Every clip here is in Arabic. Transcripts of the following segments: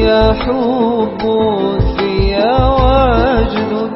في حب في وجد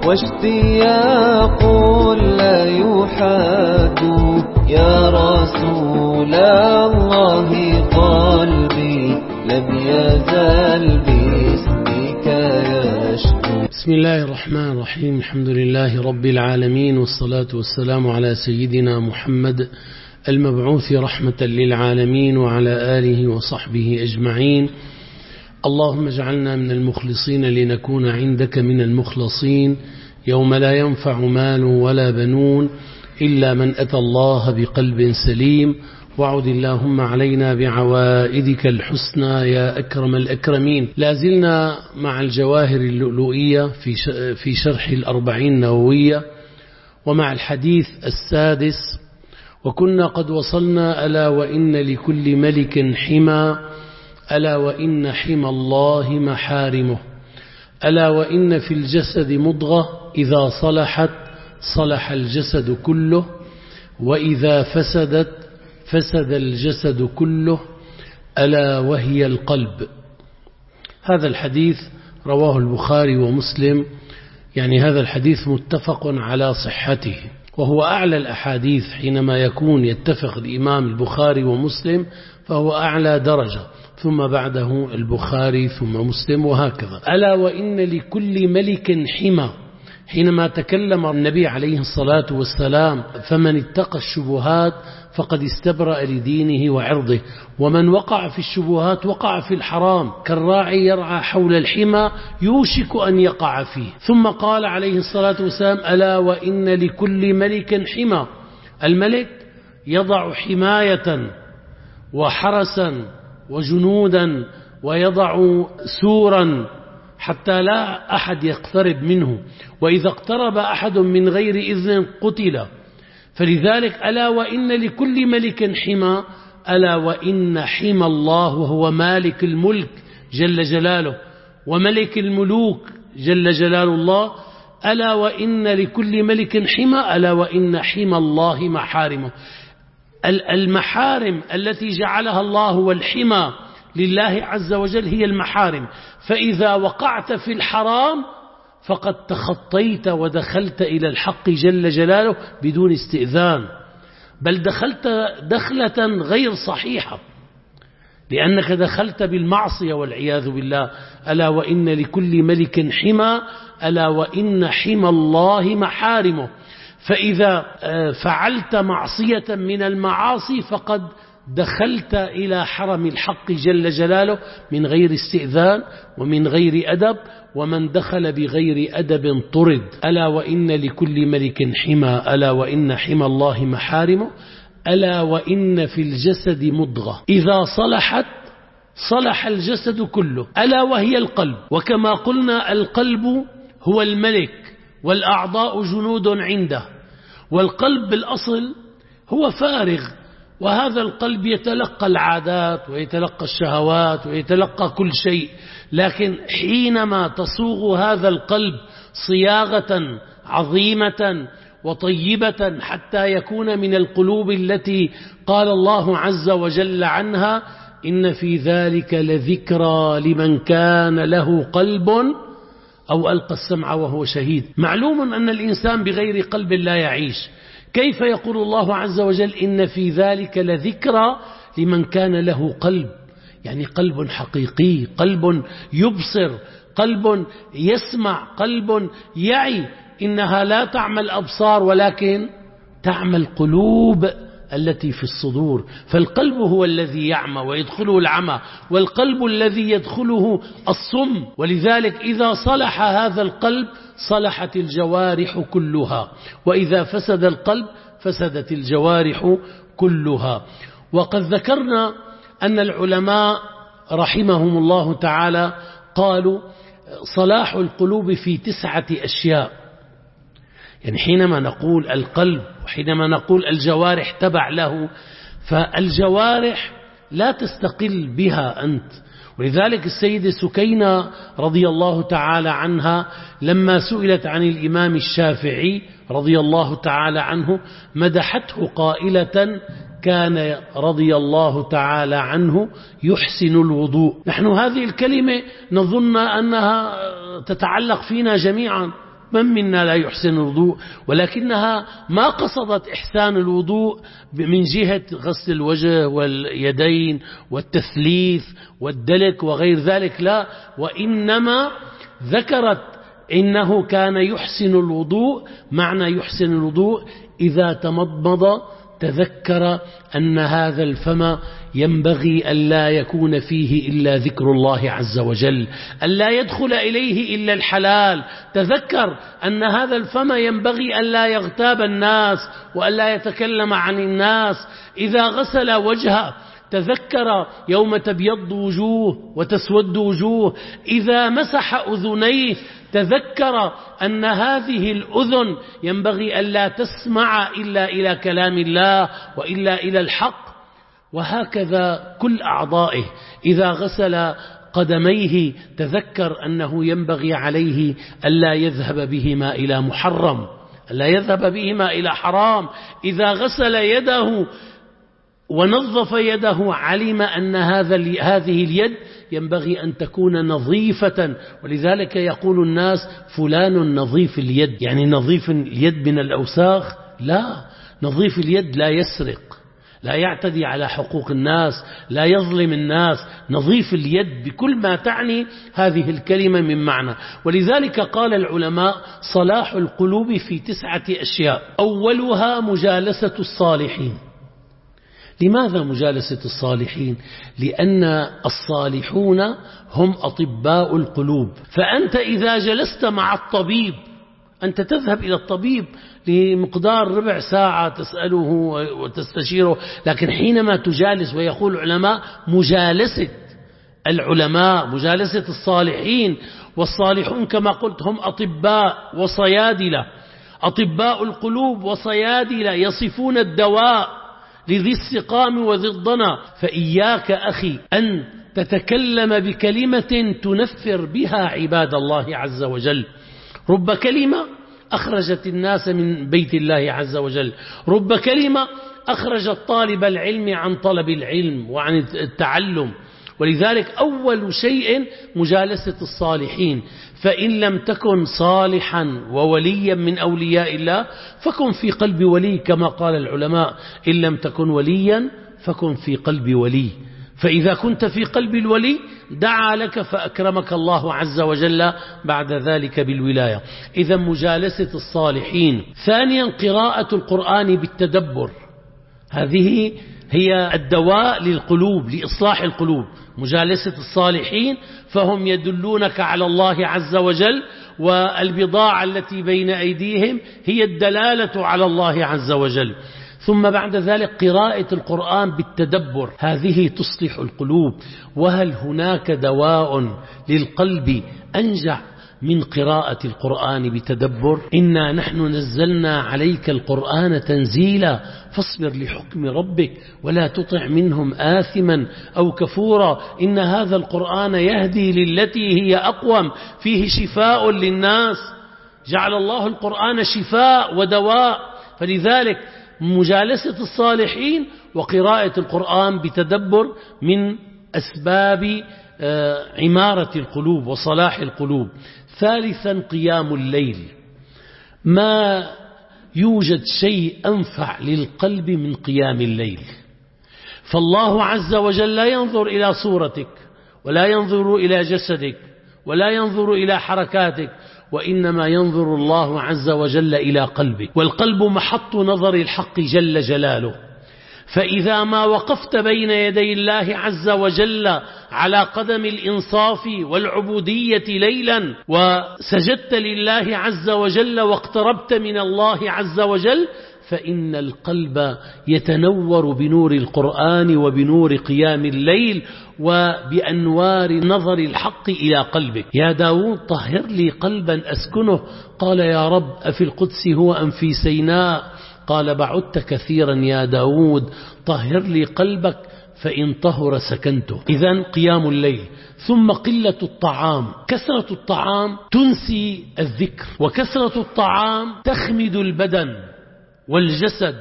واشتياق لا يحاد يا رسول الله قلبي لم يزل باسمك يشكو. بسم الله الرحمن الرحيم. الحمد لله رب العالمين، والصلاة والسلام على سيدنا محمد المبعوث رحمة للعالمين وعلى آله وصحبه أجمعين. اللهم اجعلنا من المخلصين لنكون عندك من المخلصين يوم لا ينفع مال ولا بنون إلا من أتى الله بقلب سليم. وعد اللهم علينا بعوائدك الحسنى يا أكرم الأكرمين. لازلنا مع الجواهر اللؤلؤية في شرح الأربعين النووية ومع الحديث السادس، وكنا قد وصلنا ألا وإن لكل ملك حمى، ألا وإن حمى الله محارمه، ألا وإن في الجسد مضغة إذا صلحت صلح الجسد كله، وإذا فسدت فسد الجسد كله، ألا وهي القلب. هذا الحديث رواه البخاري ومسلم، يعني هذا الحديث متفق على صحته، وهو أعلى الأحاديث. حينما يكون يتفق الإمام البخاري ومسلم فهو أعلى درجة، ثم بعده البخاري ثم مسلم وهكذا. ألا وإن لكل ملك حمى. حينما تكلم النبي عليه الصلاة والسلام فمن اتقى الشبهات فقد استبرأ لدينه وعرضه، ومن وقع في الشبهات وقع في الحرام، كالراعي يرعى حول الحمى يوشك أن يقع فيه. ثم قال عليه الصلاة والسلام ألا وإن لكل ملك حمى. الملك يضع حماية وحرسا وجنودا ويضع سورا حتى لا أحد يقترب منه، وإذا اقترب أحد من غير إذن قتل. فلذلك ألا وإن لكل ملك حمى، ألا وإن حمى الله وهو مالك الملك جل جلاله وملك الملوك جل جلال الله. ألا وإن لكل ملك حمى، ألا وإن حمى الله محارمه. المحارم التي جعلها الله والحمى لله عز وجل هي المحارم. فإذا وقعت في الحرام فقد تخطيت ودخلت إلى الحق جل جلاله بدون استئذان، بل دخلت دخلة غير صحيحة، لأنك دخلت بالمعصية والعياذ بالله. ألا وإن لكل ملك حمى، ألا وإن حمى الله محارمه. فإذا فعلت معصية من المعاصي فقد دخلت إلى حرم الحق جل جلاله من غير استئذان ومن غير أدب، ومن دخل بغير أدب طرد. ألا وإن لكل ملك حمى، ألا وإن حمى الله محارمه، ألا وإن في الجسد مضغة إذا صلحت صلح الجسد كله، ألا وهي القلب. وكما قلنا القلب هو الملك والأعضاء جنود عنده، والقلب بالأصل هو فارغ، وهذا القلب يتلقى العادات ويتلقى الشهوات ويتلقى كل شيء. لكن حينما تصوغ هذا القلب صياغة عظيمة وطيبة حتى يكون من القلوب التي قال الله عز وجل عنها إن في ذلك لذكرى لمن كان له قلب أو ألقى السمع وهو شهيد. معلوم أن الإنسان بغير قلب لا يعيش. كيف يقول الله عز وجل إن في ذلك لذكرى لمن كان له قلب؟ يعني قلب حقيقي، قلب يبصر، قلب يسمع، قلب يعي. إنها لا تعمى الأبصار ولكن تعمى القلوب التي في الصدور. فالقلب هو الذي يعمى ويدخله العمى، والقلب الذي يدخله الصم. ولذلك إذا صلح هذا القلب صلحت الجوارح كلها، وإذا فسد القلب فسدت الجوارح كلها. وقد ذكرنا أن العلماء رحمهم الله تعالى قالوا صلاح القلوب في 9 أشياء. يعني حينما نقول القلب وحينما نقول الجوارح تبع له، فالجوارح لا تستقل بها أنت. ولذلك السيدة سكينة رضي الله تعالى عنها لما سئلت عن الإمام الشافعي رضي الله تعالى عنه مدحته قائلة كان رضي الله تعالى عنه يحسن الوضوء. نحن هذه الكلمة نظن أنها تتعلق فينا جميعا، من منا لا يحسن الوضوء؟ ولكنها ما قصدت إحسان الوضوء من جهة غسل الوجه واليدين والتثليث والدلك وغير ذلك، لا، وإنما ذكرت إنه كان يحسن الوضوء. معنى يحسن الوضوء إذا تمضمض تذكر أن هذا الفم ينبغي ألا يكون فيه إلا ذكر الله عز وجل، ألا يدخل إليه إلا الحلال. تذكر أن هذا الفم ينبغي ألا يغتاب الناس وألا يتكلم عن الناس. إذا غسل وجهه تذكر يوم تبيض وجوه وتسود وجوه. إذا مسح أذنيه تذكر أن هذه الأذن ينبغي ألا تسمع إلا إلى كلام الله وإلا إلى الحق. وهكذا كل أعضائه. إذا غسل قدميه تذكر أنه ينبغي عليه ألا يذهب بهما إلى محرم، ألا يذهب بهما إلى حرام. إذا غسل يده ونظف يده علم أن هذه اليد ينبغي أن تكون نظيفة. ولذلك يقول الناس فلان نظيف اليد، يعني نظيف اليد من الأوساخ؟ لا، نظيف اليد لا يسرق، لا يعتدي على حقوق الناس، لا يظلم الناس. نظيف اليد بكل ما تعني هذه الكلمة من معنى. ولذلك قال العلماء صلاح القلوب في 9 أشياء، أولها مجالسة الصالحين. لماذا مجالسة الصالحين؟ لأن الصالحون هم أطباء القلوب. فأنت إذا جلست مع الطبيب، أنت تذهب إلى الطبيب لمقدار ربع ساعة تسأله وتستشيره، لكن حينما تجالس، ويقول العلماء مجالسة العلماء، مجالسة الصالحين. والصالحون كما قلت هم أطباء وصيادلة، أطباء القلوب وصيادلة، يصفون الدواء لذي السقام وذي الضنا. فإياك أخي أن تتكلم بكلمة تنفر بها عباد الله عز وجل. رب كلمة أخرجت الناس من بيت الله عز وجل، رب كلمة أخرجت طالب العلم عن طلب العلم وعن التعلم. ولذلك أول شيء مجالسة الصالحين. فإن لم تكن صالحا ووليا من أولياء الله فكن في قلب ولي، كما قال العلماء إن لم تكن وليا فكن في قلب ولي. فإذا كنت في قلب الولي دعا لك فأكرمك الله عز وجل بعد ذلك بالولاية. إذا مجالسة الصالحين. ثانيا قراءة القرآن بالتدبر، هذه هي الدواء للقلوب، لإصلاح القلوب. مجالسة الصالحين فهم يدلونك على الله عز وجل، والبضاعة التي بين أيديهم هي الدلالة على الله عز وجل. ثم بعد ذلك قراءة القرآن بالتدبر، هذه تصلح القلوب. وهل هناك دواء للقلب أنجع من قراءة القرآن بتدبر؟ إنا نحن نزلنا عليك القرآن تنزيلا فاصبر لحكم ربك ولا تطع منهم آثما أو كفورا إن هذا القرآن يهدي للتي هي أقوم فيه شفاء للناس. جعل الله القرآن شفاء ودواء. فلذلك مجالسة الصالحين وقراءة القرآن بتدبر من أسباب عمارة القلوب وصلاح القلوب. ثالثا قيام الليل. ما يوجد شيء أنفع للقلب من قيام الليل. فالله عز وجل لا ينظر إلى صورتك ولا ينظر إلى جسدك ولا ينظر إلى حركاتك، وإنما ينظر الله عز وجل إلى قلبك. والقلب محط نظر الحق جل جلاله. فإذا ما وقفت بين يدي الله عز وجل على قدم الإنصاف والعبودية ليلا وسجدت لله عز وجل واقتربت من الله عز وجل، فإن القلب يتنور بنور القرآن وبنور قيام الليل وبأنوار نظر الحق إلى قلبك. يا داود طهر لي قلبا أسكنه. قال يا رب أفي القدس هو أم في سيناء؟ قال بعدت كثيرا يا داود طهر لي قلبك فإن طهر سكنته. إذن قيام الليل. ثم قلة الطعام. كثرة الطعام تنسي الذكر، وكثرة الطعام تخمد البدن والجسد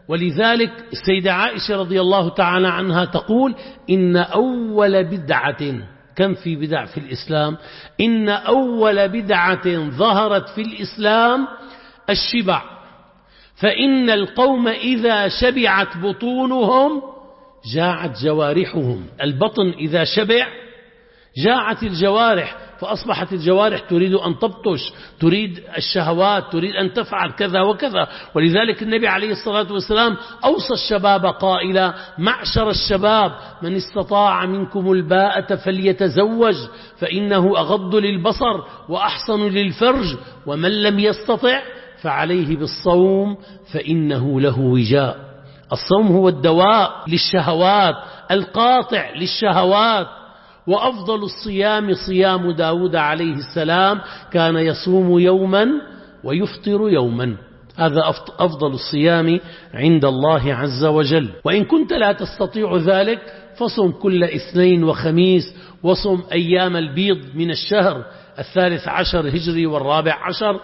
ولذلك السيدة عائشة رضي الله تعالى عنها تقول إن أول بدعة، كم في بدع في الإسلام، إن أول بدعة ظهرت في الإسلام الشبع، فإن القوم إذا شبعت بطونهم جاعت جوارحهم. البطن إذا شبع جاعت الجوارح، فأصبحت الجوارح تريد أن تبطش، تريد الشهوات، تريد أن تفعل كذا وكذا. ولذلك النبي عليه الصلاة والسلام أوصى الشباب قائلا: معشر الشباب من استطاع منكم الباءة فليتزوج فإنه أغض للبصر وأحصن للفرج، ومن لم يستطع فعليه بالصوم فإنه له وجاء. الصوم هو الدواء للشهوات، القاطع للشهوات. وأفضل الصيام صيام داود عليه السلام، كان يصوم يوما ويفطر يوما. هذا أفضل الصيام عند الله عز وجل. وإن كنت لا تستطيع ذلك فصم كل اثنين وخميس، وصم أيام البيض من الشهر، 13 هجري و14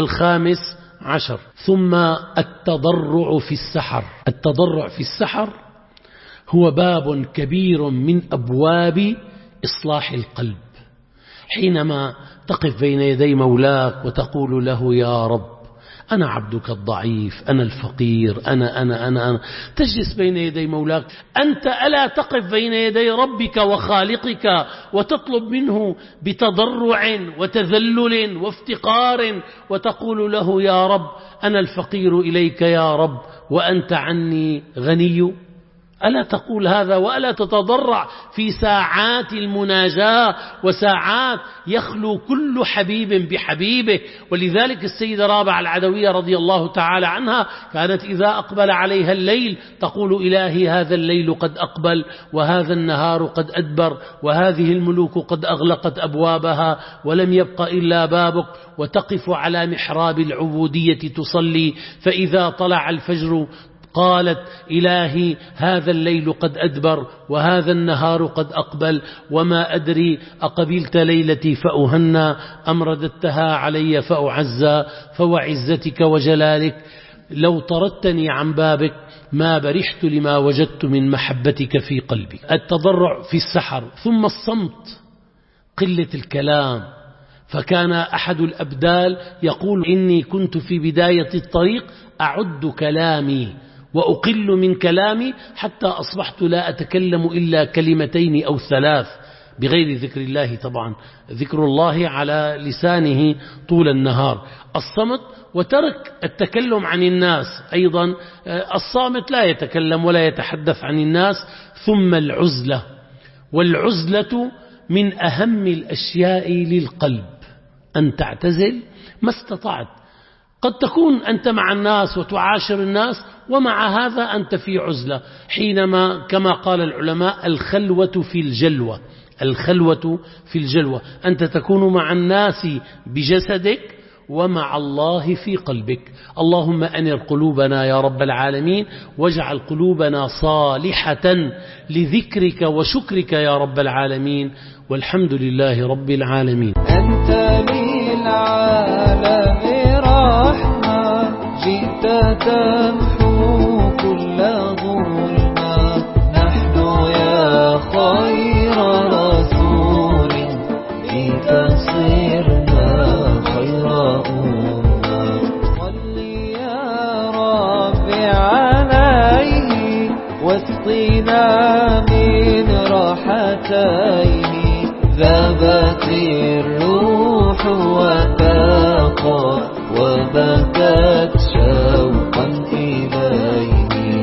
و15. ثم التضرع في السحر. التضرع في السحر هو باب كبير من أبواب إصلاح القلب. حينما تقف بين يدي مولاك وتقول له: يا رب أنا عبدك الضعيف، أنا الفقير، أنا تجلس بين يدي مولاك. أنت ألا تقف بين يدي ربك وخالقك وتطلب منه بتضرع وتذلل وافتقار، وتقول له: يا رب أنا الفقير إليك يا رب وأنت عني غني؟ ألا تقول هذا وألا تتضرع في ساعات المناجاة وساعات يخلو كل حبيب بحبيبه؟ ولذلك السيدة رابعة العدوية رضي الله تعالى عنها كانت إذا أقبل عليها الليل تقول: إلهي هذا الليل قد أقبل، وهذا النهار قد أدبر، وهذه الملوك قد أغلقت أبوابها ولم يبق إلا بابك. وتقف على محراب العبودية تصلي، فإذا طلع الفجر قالت: إلهي هذا الليل قد أدبر، وهذا النهار قد أقبل، وما أدري أقبلت ليلتي فأهنى أم رددتها علي فأعزى، فوعزتك وجلالك لو طردتني عن بابك ما برحت لما وجدت من محبتك في قلبي. التضرع في السحر. ثم الصمت، قلة الكلام. فكان أحد الأبدال يقول: إني كنت في بداية الطريق أعد كلامي وأقل من كلامي حتى أصبحت لا أتكلم إلا كلمتين أو ثلاث، بغير ذكر الله طبعا، ذكر الله على لسانه طول النهار. الصمت وترك التكلم عن الناس أيضا. الصامت لا يتكلم ولا يتحدث عن الناس. ثم العزلة. والعزلة من أهم الأشياء للقلب، أن تعتزل ما استطعت. قد تكون أنت مع الناس وتعاشر الناس، ومع هذا أنت في عزلة. حينما كما قال العلماء: الخلوة في الجلوة. الخلوة في الجلوة، أنت تكون مع الناس بجسدك ومع الله في قلبك. اللهم أنر قلوبنا يا رب العالمين، واجعل قلوبنا صالحة لذكرك وشكرك يا رب العالمين، والحمد لله رب العالمين. أنت للعالم رحمة، جئت تمحو كل ظلمة. نحن يا خير رسول فيك صرنا خير أمة. صل يا رب عليه واسقنا من راحتيه، ذابت الروح